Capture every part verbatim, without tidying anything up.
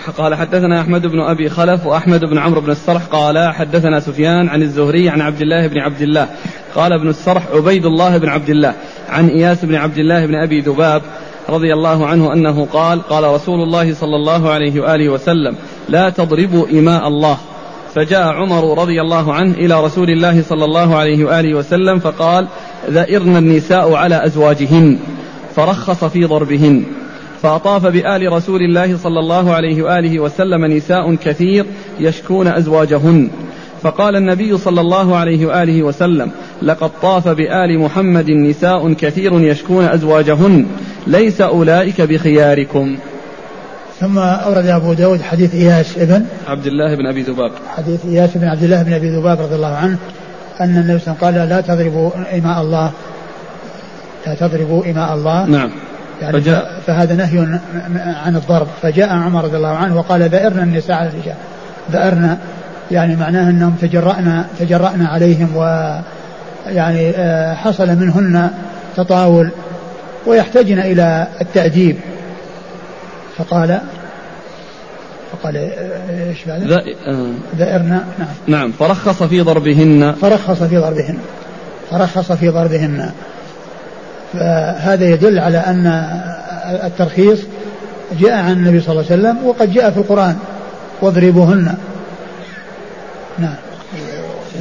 قال حدثنا أحمد بن أبي خلف وأحمد بن عمرو بن السرح قال حدثنا سفيان عن الزهري عن عبد الله بن عبد الله قال ابن السرح عبيد الله بن عبد الله عن إياس بن عبد الله بن أبي ذباب رضي الله عنه أنه قال قال رسول الله صلى الله عليه وآله وسلم لا تضربوا إماء الله. فجاء عمر رضي الله عنه إلى رسول الله صلى الله عليه وآله وسلم فقال ذئرن النساء على أزواجهن فرخص في ضربهن. فأطاف بآل رسول الله صلى الله عليه وآله وسلم نساء كثير يشكون أزواجهن. فقال النبي صلى الله عليه وآله وسلم لقد طاف بآل محمد نساء كثير يشكون أزواجهن ليس أولئك بخياركم. ثم أورد أبو داود حديث إياس ابن عبد الله بن أبي ذباب حديث إياس بن عبد الله بن أبي ذباب رضي الله عنه أن النبي صلى الله عليه وسلم قال لا تضربوا إماء الله لا تضربوا إماء الله. نعم. يعني فجاء فهذا نهي عن الضرب. فجاء عمر رضي الله عنه وقال ذئرنا النساء على الرجال. ذئرنا يعني معناه أنهم تجرأنا تجرأنا عليهم ويعني حصل منهن تطاول ويحتاجن إلى التأديب. فقال فقال ايش بعد؟ ذئرنا. نعم. نعم. فرخص في ضربهن فرخص في ضربهن فرخص في ضربهن. فهذا يدل على أن الترخيص جاء عن النبي صلى الله عليه وسلم وقد جاء في القرآن واضربوهن. نعم. ف...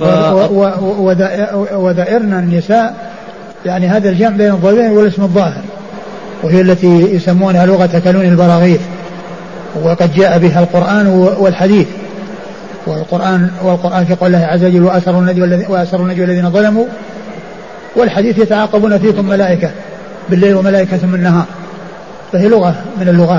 وذائرنا النساء يعني هذا الجمع بين الضربين والاسم الظاهر وهي التي يسمونها لغة كانون البراغيث وقد جاء بها القرآن والحديث. والقرآن والقرآن في قول الله عز وجل وأسروا النجوى وأسروا النجوى الذين ظلموا والحديث يتعاقبون فيكم ملائكة بالليل وملائكة من النهار. فهي لغة من اللغات.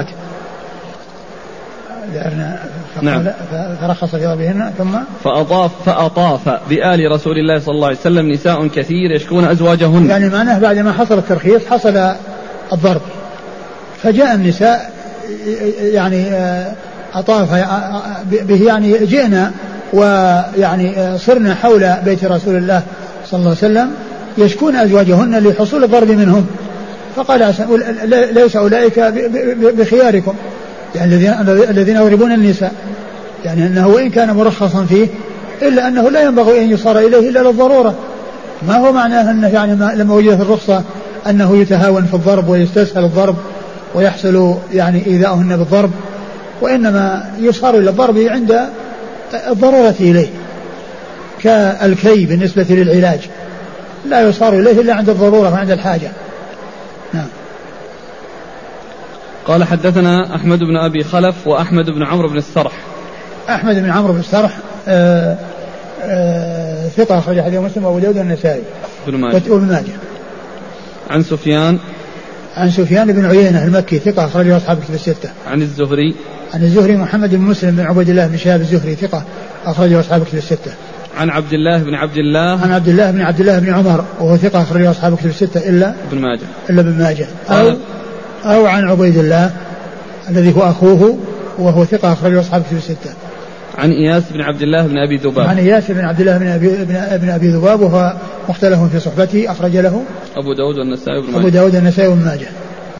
نعم. فرخص في ضربهن ثم فأطاف فأطاف بآل رسول الله صلى الله عليه وسلم نساء كثير يشكون أزواجهن. يعني معناه بعد ما حصل الترخيص حصل الضرب فجاء النساء يعني أطاف به يعني جئنا ويعني صرنا حول بيت رسول الله صلى الله عليه وسلم يشكون أزواجهن لحصول الضرب منهم. فقال ليس أولئك بخياركم يعني الذين يضربون النساء يعني أنه وإن كان مرخصا فيه إلا أنه لا ينبغي أن يصار إليه إلا للضرورة. ما هو معناه أنه يعني لما وجدت الرخصة أنه يتهاون في الضرب ويستسهل الضرب ويحصل يعني إيذاؤهن بالضرب وإنما يصار إلى الضرب عند الضرورة إليه كالكي بالنسبة للعلاج لا يصار إليه إلا عند الضرورة وعند الحاجة. نعم. قال حدثنا أحمد بن أبي خلف وأحمد بن عمرو بن السرح. أحمد بن عمرو بن السرح آآ آآ ثقة أخرج حديث مسلم وأبو داود والنسائي بن ماجه. ماجه. عن سفيان عن سفيان بن عيينة المكي ثقة أخرجه أصحاب كتب الستة. عن الزهري عن الزهري محمد بن مسلم بن عبيد الله بن شهاب الزهري ثقة أخرجه أصحاب كتب الستة. عن عبد الله بن عبد الله عن عبد الله بن عبد الله بن عمر وهو ثقة أخرجه أصحاب كتب الستة إلا ابن ماجه إلا ابن ماجه أو أو عن عبيد الله الذي هو أخوه وهو ثقة أخرجه أصحاب كتب الستة. عن إياس بن عبد الله بن أبي ذباب. عن إياس بن عبد الله بن أبي بن أبي ذباب وهو مختلف في صحبته أخرج له أبو داود والنسائي وابن ماجه. أبو داود والنسائي وابن ماجه.